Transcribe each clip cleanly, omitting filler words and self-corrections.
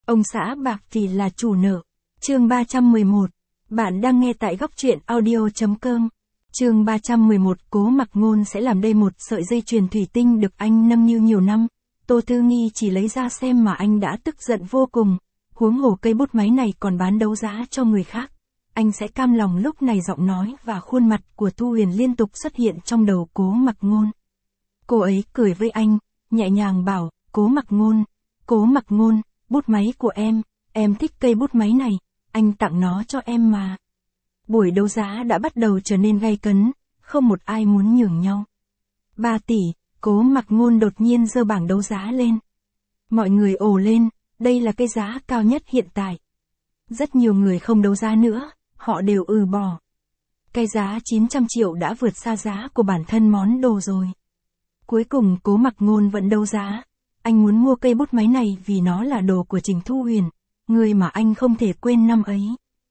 Ông xã bạc thì là chủ nợ. Chương 311. Bạn đang nghe tại góc truyện audio.com. Chương 311. Cố Mặc Ngôn sẽ làm đây một sợi dây chuyền thủy tinh được anh nâng niu nhiều năm. Tô Thư Nghi chỉ lấy ra xem mà anh đã tức giận vô cùng. Huống hồ cây bút máy này còn bán đấu giá cho người khác. Anh sẽ cam lòng. Lúc này giọng nói và khuôn mặt của Thu Huyền liên tục xuất hiện trong đầu Cố Mặc Ngôn. Cô ấy cười với anh, nhẹ nhàng bảo, Cố Mặc Ngôn, bút máy của em thích cây bút máy này, anh tặng nó cho em mà. Buổi đấu giá đã bắt đầu trở nên gay cấn, không một ai muốn nhường nhau. 3 tỷ, Cố Mặc Ngôn đột nhiên giơ bảng đấu giá lên. Mọi người ồ lên, đây là cái giá cao nhất hiện tại. Rất nhiều người không đấu giá nữa, họ đều bỏ. Cái giá 900 triệu đã vượt xa giá của bản thân món đồ rồi. Cuối cùng Cố Mặc Ngôn vẫn đấu giá. Anh muốn mua cây bút máy này vì nó là đồ của Trình Thu Huyền, người mà anh không thể quên năm ấy.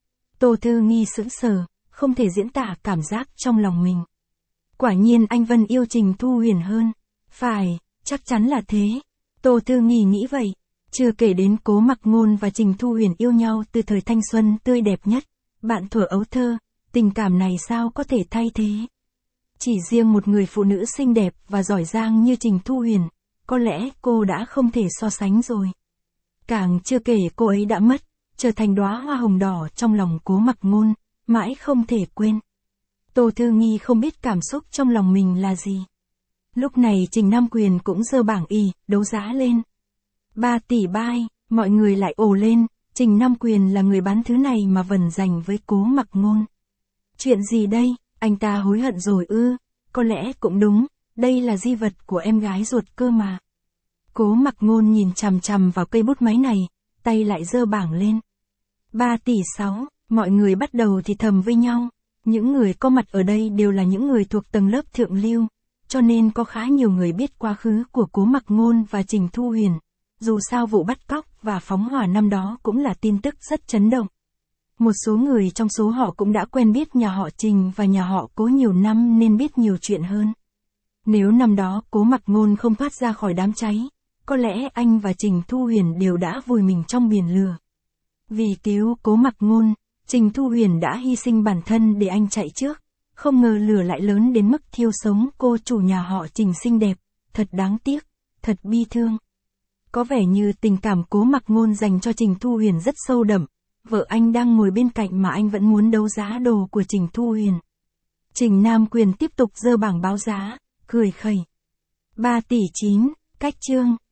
Tô Thư Nghi sững sờ, không thể diễn tả cảm giác trong lòng mình. Quả nhiên anh Vân yêu Trình Thu Huyền hơn. Phải, chắc chắn là thế. Tô Thư Nghi nghĩ vậy. Chưa kể đến Cố Mặc Ngôn và Trình Thu Huyền yêu nhau từ thời thanh xuân tươi đẹp nhất, bạn thuở ấu thơ, tình cảm này sao có thể thay thế. Chỉ riêng một người phụ nữ xinh đẹp và giỏi giang như Trình Thu Huyền, có lẽ cô đã không thể so sánh rồi. Càng chưa kể cô ấy đã mất, trở thành đóa hoa hồng đỏ trong lòng Cố Mặc Ngôn, mãi không thể quên. Tô Thư Nghi không biết cảm xúc trong lòng mình là gì. Lúc này Trình Nam Quyền cũng giơ bảng đấu giá lên. 3 tỷ bai, mọi người lại ồ lên, Trình Nam Quyền là người bán thứ này mà vần dành với Cố Mặc Ngôn. Chuyện gì đây, anh ta hối hận rồi ư? Có lẽ cũng đúng, đây là di vật của em gái ruột cơ mà. Cố Mặc Ngôn nhìn chằm chằm vào cây bút máy này, tay lại giơ bảng lên. 3 tỷ 6, mọi người bắt đầu thì thầm với nhau. Những người có mặt ở đây đều là những người thuộc tầng lớp thượng lưu, cho nên có khá nhiều người biết quá khứ của Cố Mặc Ngôn và Trình Thu Huyền. Dù sao vụ bắt cóc và phóng hỏa năm đó cũng là tin tức rất chấn động. Một số người trong số họ cũng đã quen biết nhà họ Trình và nhà họ Cố nhiều năm nên biết nhiều chuyện hơn. Nếu năm đó Cố Mặc Ngôn không thoát ra khỏi đám cháy, có lẽ anh và Trình Thu Huyền đều đã vùi mình trong biển lửa. Vì cứu Cố Mặc Ngôn, Trình Thu Huyền đã hy sinh bản thân để anh chạy trước. Không ngờ lửa lại lớn đến mức thiêu sống cô chủ nhà họ Trình xinh đẹp. Thật đáng tiếc, thật bi thương. Có vẻ như tình cảm Cố Mặc Ngôn dành cho Trình Thu Huyền rất sâu đậm. Vợ anh đang ngồi bên cạnh mà anh vẫn muốn đấu giá đồ của Trình Thu Huyền. Trình Nam Quyền tiếp tục giơ bảng báo giá, cười khẩy. 3 tỷ 9, cách chương.